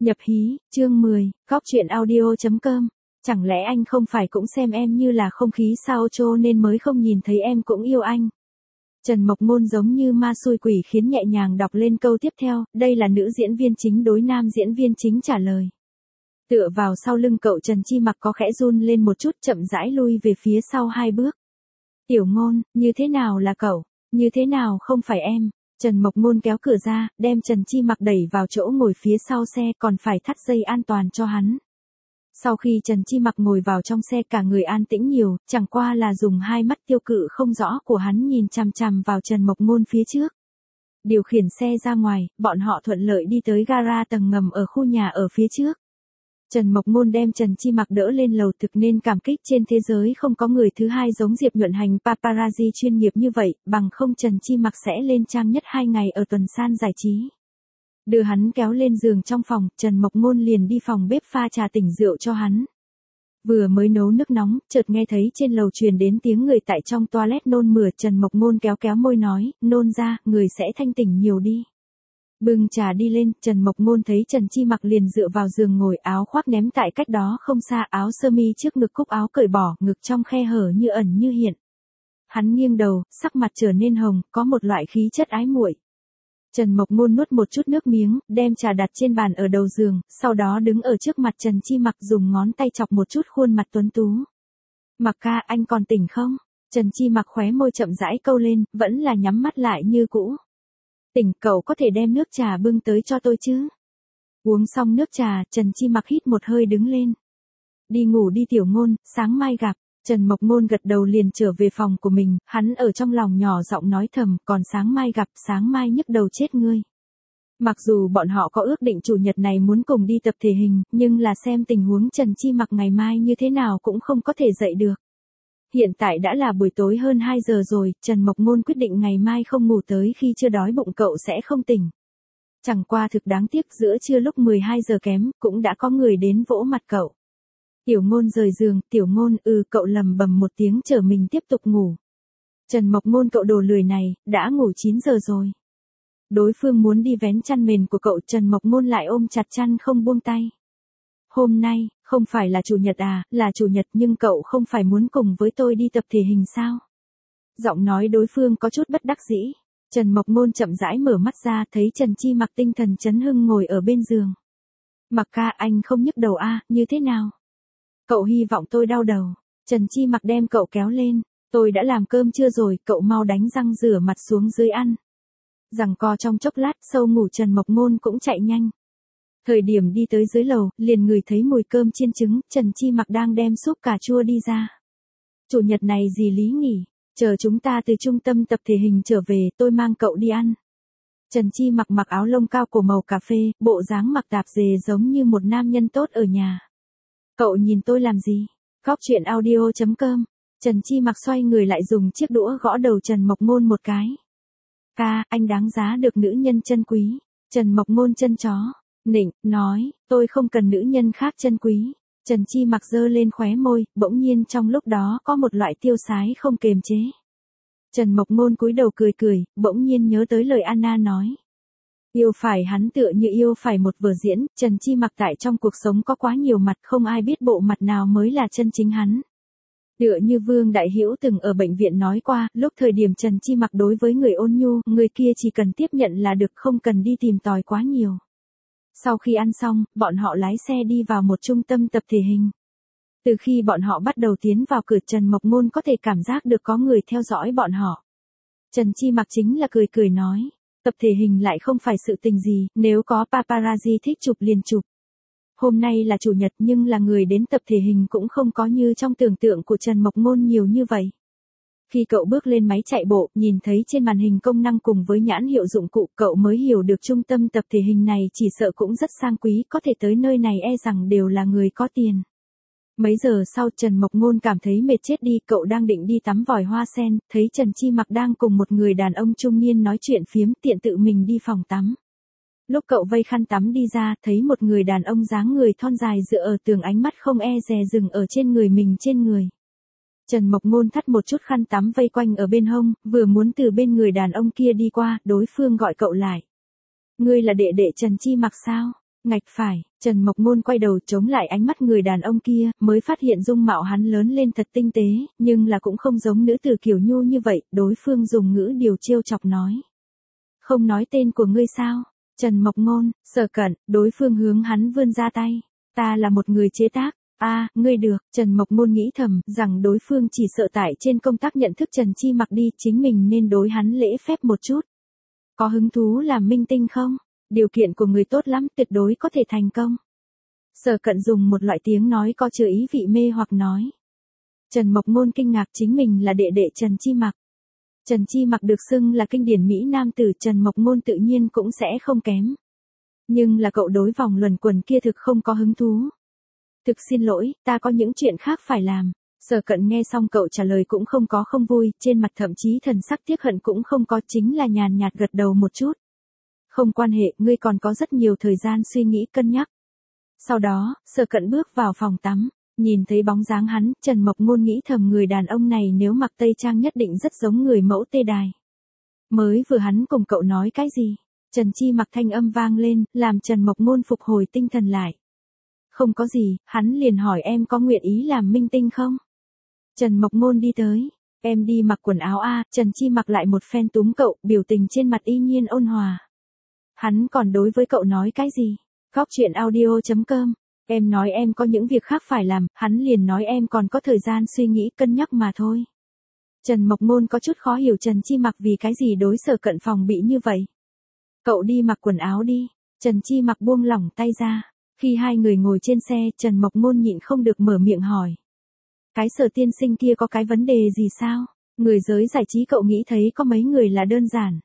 Nhập hí, chương 10, Cóc truyện audio.com. Chẳng lẽ anh không phải cũng xem em như là không khí sao cho nên mới không nhìn thấy em cũng yêu anh? Trần Mộc Ngôn giống như ma xui quỷ khiến nhẹ nhàng đọc lên câu tiếp theo, đây là nữ diễn viên chính đối nam diễn viên chính trả lời. Tựa vào sau lưng cậu Trần Chi Mặc có khẽ run lên một chút chậm rãi lui về phía sau 2 bước. Tiểu Ngôn, như thế nào là cậu? Như thế nào không phải em? Trần Mộc Ngôn kéo cửa ra, đem Trần Chi Mặc đẩy vào chỗ ngồi phía sau xe còn phải thắt dây an toàn cho hắn. Sau khi Trần Chi Mặc ngồi vào trong xe cả người an tĩnh nhiều, chẳng qua là dùng 2 mắt tiêu cự không rõ của hắn nhìn chằm chằm vào Trần Mộc Ngôn phía trước. Điều khiển xe ra ngoài, bọn họ thuận lợi đi tới gara tầng ngầm ở khu nhà ở phía trước. Trần Mộc Ngôn đem Trần Chi Mặc đỡ lên lầu thực nên cảm kích trên thế giới không có người thứ hai giống Diệp Nhuận Hành paparazzi chuyên nghiệp như vậy, bằng không Trần Chi Mặc sẽ lên trang nhất 2 ngày ở tuần san giải trí. Đưa hắn kéo lên giường trong phòng, Trần Mộc Ngôn liền đi phòng bếp pha trà tỉnh rượu cho hắn. Vừa mới nấu nước nóng, chợt nghe thấy trên lầu truyền đến tiếng người tại trong toilet nôn mửa, Trần Mộc Ngôn kéo kéo môi nói, nôn ra, người sẽ thanh tỉnh nhiều đi. Bưng trà đi lên, Trần Mộc Ngôn thấy Trần Chi Mặc liền dựa vào giường ngồi, áo khoác ném tại cách đó không xa, áo sơ mi trước ngực cúc áo cởi bỏ, ngực trong khe hở như ẩn như hiện. Hắn nghiêng đầu, sắc mặt trở nên hồng, có một loại khí chất ái muội. Trần Mộc Ngôn nuốt một chút nước miếng, đem trà đặt trên bàn ở đầu giường, sau đó đứng ở trước mặt Trần Chi Mặc dùng ngón tay chọc một chút khuôn mặt tuấn tú. Mặc ca, anh còn tỉnh không? Trần Chi Mặc khóe môi chậm rãi câu lên, vẫn là nhắm mắt lại như cũ. Tỉnh, cậu có thể đem nước trà bưng tới cho tôi chứ? Uống xong nước trà, Trần Chi Mặc hít một hơi đứng lên. Đi ngủ đi Tiểu Ngôn, sáng mai gặp. Trần Mộc Ngôn gật đầu liền trở về phòng của mình, hắn ở trong lòng nhỏ giọng nói thầm, còn sáng mai gặp, sáng mai nhức đầu chết ngươi. Mặc dù bọn họ có ước định chủ nhật này muốn cùng đi tập thể hình, nhưng là xem tình huống Trần Chi Mặc ngày mai như thế nào cũng không có thể dậy được. Hiện tại đã là buổi tối hơn 2 giờ rồi, Trần Mộc Ngôn quyết định ngày mai không ngủ tới khi chưa đói bụng cậu sẽ không tỉnh. Chẳng qua thực đáng tiếc giữa trưa lúc 12 giờ kém, cũng đã có người đến vỗ mặt cậu. Tiểu Ngôn rời giường, Tiểu Ngôn, cậu lầm bầm một tiếng chờ mình tiếp tục ngủ. Trần Mộc Ngôn, cậu đồ lười này, đã ngủ 9 giờ rồi. Đối phương muốn đi vén chăn mền của cậu, Trần Mộc Ngôn lại ôm chặt chăn không buông tay. Hôm nay, không phải là chủ nhật à, là chủ nhật nhưng cậu không phải muốn cùng với tôi đi tập thể hình sao? Giọng nói đối phương có chút bất đắc dĩ. Trần Mộc Ngôn chậm rãi mở mắt ra thấy Trần Chi Mặc tinh thần chấn hưng ngồi ở bên giường. Mặc ca, anh không nhức đầu à, như thế nào? Cậu hy vọng tôi đau đầu. Trần Chi Mặc đem cậu kéo lên. Tôi đã làm cơm trưa rồi, cậu mau đánh răng rửa mặt xuống dưới ăn. Giằng co trong chốc lát, sâu ngủ Trần Mộc Ngôn cũng chạy nhanh. Thời điểm đi tới dưới lầu, liền ngửi thấy mùi cơm chiên trứng, Trần Chi Mặc đang đem súp cà chua đi ra. Chủ nhật này gì lý nghỉ, chờ chúng ta từ trung tâm tập thể hình trở về, tôi mang cậu đi ăn. Trần Chi Mặc mặc áo lông cao cổ màu cà phê, bộ dáng mặc tạp dề giống như một nam nhân tốt ở nhà. Cậu nhìn tôi làm gì? Cóc truyện audio.com. Trần Chi Mặc xoay người lại dùng chiếc đũa gõ đầu Trần Mộc Ngôn một cái. Ca, anh đáng giá được nữ nhân chân quý. Trần Mộc Ngôn chân chó. Nịnh, nói, tôi không cần nữ nhân khác chân quý. Trần Chi Mặc giơ lên khóe môi, bỗng nhiên trong lúc đó có một loại tiêu sái không kềm chế. Trần Mộc Ngôn cúi đầu cười cười, bỗng nhiên nhớ tới lời Anna nói. Yêu phải hắn tựa như yêu phải một vở diễn, Trần Chi Mặc tại trong cuộc sống có quá nhiều mặt, không ai biết bộ mặt nào mới là chân chính hắn. Tựa như Vương Đại Hữu từng ở bệnh viện nói qua, lúc thời điểm Trần Chi Mặc đối với người ôn nhu, người kia chỉ cần tiếp nhận là được, không cần đi tìm tòi quá nhiều. Sau khi ăn xong, bọn họ lái xe đi vào một trung tâm tập thể hình. Từ khi bọn họ bắt đầu tiến vào cửa, Trần Mộc Ngôn có thể cảm giác được có người theo dõi bọn họ. Trần Chi Mặc chính là cười cười nói, tập thể hình lại không phải sự tình gì, nếu có paparazzi thích chụp liền chụp. Hôm nay là chủ nhật nhưng là người đến tập thể hình cũng không có như trong tưởng tượng của Trần Mộc Ngôn nhiều như vậy. Khi cậu bước lên máy chạy bộ, nhìn thấy trên màn hình công năng cùng với nhãn hiệu dụng cụ, cậu mới hiểu được trung tâm tập thể hình này chỉ sợ cũng rất sang quý, có thể tới nơi này e rằng đều là người có tiền. Mấy giờ sau Trần Mộc Ngôn cảm thấy mệt chết đi, cậu đang định đi tắm vòi hoa sen, thấy Trần Chi Mặc đang cùng một người đàn ông trung niên nói chuyện phiếm, tiện tự mình đi phòng tắm. Lúc cậu vây khăn tắm đi ra, thấy một người đàn ông dáng người thon dài dựa ở tường, ánh mắt không e dè dừng ở trên người mình trên người. Trần Mộc Ngôn thắt một chút khăn tắm vây quanh ở bên hông, vừa muốn từ bên người đàn ông kia đi qua, đối phương gọi cậu lại. Ngươi là đệ đệ Trần Chi Mặc sao? Ngạch phải, Trần Mộc Ngôn quay đầu chống lại ánh mắt người đàn ông kia, mới phát hiện dung mạo hắn lớn lên thật tinh tế, nhưng là cũng không giống nữ tử kiểu nhu như vậy, đối phương dùng ngữ điều trêu chọc nói. Không nói tên của ngươi sao? Trần Mộc Ngôn, Sở Cẩn, đối phương hướng hắn vươn ra tay. Ta là một người chế tác. Ngươi được, Trần Mộc Ngôn nghĩ thầm, rằng đối phương chỉ sợ tại trên công tác nhận thức Trần Chi Mặc đi, chính mình nên đối hắn lễ phép một chút. Có hứng thú làm minh tinh không? Điều kiện của người tốt lắm, tuyệt đối có thể thành công. Sở Cận dùng một loại tiếng nói có chứa ý vị mê hoặc nói. Trần Mộc Ngôn kinh ngạc chính mình là đệ đệ Trần Chi Mặc. Trần Chi Mặc được xưng là kinh điển Mỹ nam tử, Trần Mộc Ngôn tự nhiên cũng sẽ không kém. Nhưng là cậu đối vòng luẩn quẩn kia thực không có hứng thú. Thực xin lỗi, ta có những chuyện khác phải làm. Sở Cận nghe xong cậu trả lời cũng không có không vui, trên mặt thậm chí thần sắc tiếc hận cũng không có, chính là nhàn nhạt gật đầu một chút. Không quan hệ, ngươi còn có rất nhiều thời gian suy nghĩ cân nhắc. Sau đó, Sở Cận bước vào phòng tắm, nhìn thấy bóng dáng hắn, Trần Mộc Ngôn nghĩ thầm người đàn ông này nếu mặc tây trang nhất định rất giống người mẫu Tê Đài. Mới vừa hắn cùng cậu nói cái gì? Trần Chi Mặc thanh âm vang lên, làm Trần Mộc Ngôn phục hồi tinh thần lại. Không có gì, hắn liền hỏi em có nguyện ý làm minh tinh không? Trần Mộc Ngôn đi tới, em đi mặc quần áo Trần Chi Mặc lại một phen túm cậu, biểu tình trên mặt y nhiên ôn hòa. Hắn còn đối với cậu nói cái gì? Góc chuyện audio.com. Em nói em có những việc khác phải làm, hắn liền nói em còn có thời gian suy nghĩ cân nhắc mà thôi. Trần Mộc Ngôn có chút khó hiểu Trần Chi Mặc vì cái gì đối Sở Cận phòng bị như vậy. Cậu đi mặc quần áo đi. Trần Chi Mặc buông lỏng tay ra. Khi hai người ngồi trên xe, Trần Mộc Ngôn nhịn không được mở miệng hỏi. Cái Sở tiên sinh kia có cái vấn đề gì sao? Người giới giải trí cậu nghĩ thấy có mấy người là đơn giản.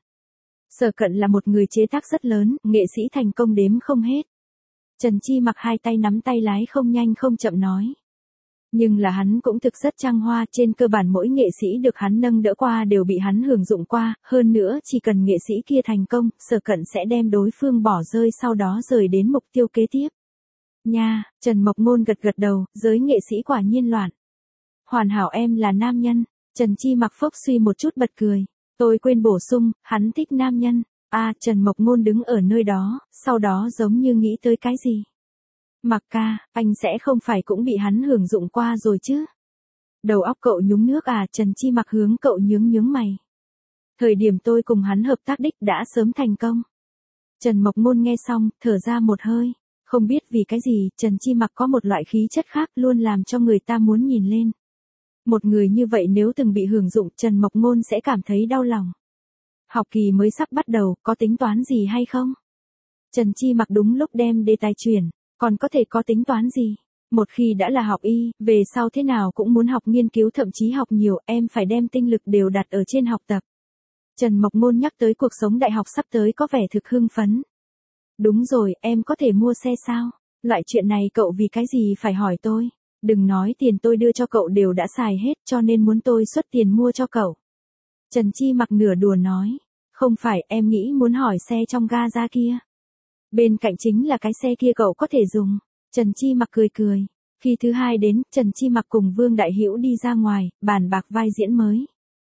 Sở Cận là một người chế tác rất lớn, nghệ sĩ thành công đếm không hết. Trần Chi Mặc hai tay nắm tay lái không nhanh không chậm nói. Nhưng là hắn cũng thực rất trăng hoa, trên cơ bản mỗi nghệ sĩ được hắn nâng đỡ qua đều bị hắn hưởng dụng qua, hơn nữa chỉ cần nghệ sĩ kia thành công, Sở Cận sẽ đem đối phương bỏ rơi sau đó rời đến mục tiêu kế tiếp. Nha, Trần Mộc Ngôn gật gật đầu, giới nghệ sĩ quả nhiên loạn. Hoàn hảo em là nam nhân, Trần Chi Mặc phốc suy một chút bật cười. Tôi quên bổ sung, hắn thích nam nhân. Trần Mộc Ngôn đứng ở nơi đó, sau đó giống như nghĩ tới cái gì. Mặc ca, anh sẽ không phải cũng bị hắn hưởng dụng qua rồi chứ? Đầu óc cậu nhúng nước Trần Chi Mặc hướng cậu nhướng mày. Thời điểm tôi cùng hắn hợp tác đích đã sớm thành công. Trần Mộc Ngôn nghe xong, thở ra một hơi. Không biết vì cái gì, Trần Chi Mặc có một loại khí chất khác luôn làm cho người ta muốn nhìn lên. Một người như vậy nếu từng bị hưởng dụng, Trần Mộc Ngôn sẽ cảm thấy đau lòng. Học kỳ mới sắp bắt đầu, có tính toán gì hay không? Trần Chi Mặc đúng lúc đem đề tài chuyển, còn có thể có tính toán gì? Một khi đã là học y, về sau thế nào cũng muốn học nghiên cứu thậm chí học nhiều, em phải đem tinh lực đều đặt ở trên học tập. Trần Mộc Ngôn nhắc tới cuộc sống đại học sắp tới có vẻ thực hưng phấn. Đúng rồi, em có thể mua xe sao? Loại chuyện này cậu vì cái gì phải hỏi tôi? Đừng nói tiền tôi đưa cho cậu đều đã xài hết cho nên muốn tôi xuất tiền mua cho cậu. Trần Chi Mặc nửa đùa nói. Không phải, em nghĩ muốn hỏi xe trong ga ra kia. Bên cạnh chính là cái xe kia cậu có thể dùng. Trần Chi Mặc cười cười. Khi thứ hai đến, Trần Chi Mặc cùng Vương Đại Hữu đi ra ngoài, bàn bạc vai diễn mới.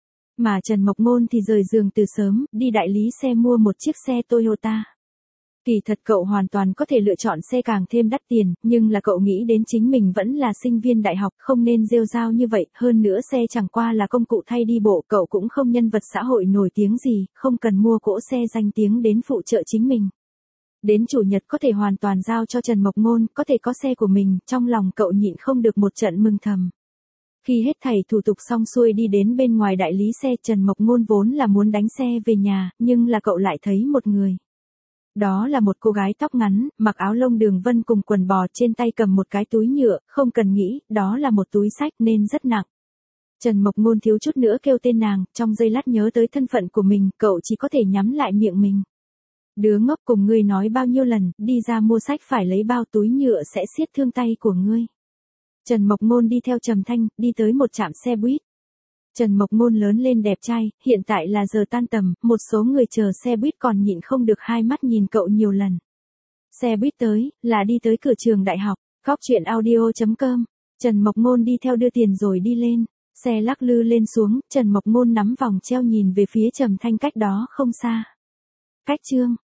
Mà Trần Mộc Ngôn thì rời giường từ sớm, đi đại lý xe mua một chiếc xe Toyota. Kỳ thật cậu hoàn toàn có thể lựa chọn xe càng thêm đắt tiền, nhưng là cậu nghĩ đến chính mình vẫn là sinh viên đại học, không nên rêu rao như vậy, hơn nữa xe chẳng qua là công cụ thay đi bộ, cậu cũng không nhân vật xã hội nổi tiếng gì, không cần mua cỗ xe danh tiếng đến phụ trợ chính mình. Đến chủ nhật có thể hoàn toàn giao cho Trần Mộc Ngôn, có thể có xe của mình, trong lòng cậu nhịn không được một trận mừng thầm. Khi hết thảy thủ tục xong xuôi đi đến bên ngoài đại lý xe, Trần Mộc Ngôn vốn là muốn đánh xe về nhà, nhưng là cậu lại thấy một người. Đó là một cô gái tóc ngắn, mặc áo lông đường vân cùng quần bò, trên tay cầm một cái túi nhựa, không cần nghĩ, đó là một túi sách nên rất nặng. Trần Mộc Ngôn thiếu chút nữa kêu tên nàng, trong giây lát nhớ tới thân phận của mình, cậu chỉ có thể nhắm lại miệng mình. Đứa ngốc, cùng ngươi nói bao nhiêu lần, đi ra mua sách phải lấy bao túi nhựa sẽ siết thương tay của ngươi. Trần Mộc Ngôn đi theo Trầm Thanh, đi tới một trạm xe buýt. Trần Mộc Ngôn lớn lên đẹp trai, hiện tại là giờ tan tầm, một số người chờ xe buýt còn nhịn không được hai mắt nhìn cậu nhiều lần. Xe buýt tới, là đi tới cửa trường đại học, góc chuyện audio.com. Trần Mộc Ngôn đi theo đưa tiền rồi đi lên, xe lắc lư lên xuống, Trần Mộc Ngôn nắm vòng treo nhìn về phía Trầm Thanh cách đó không xa. Cách chương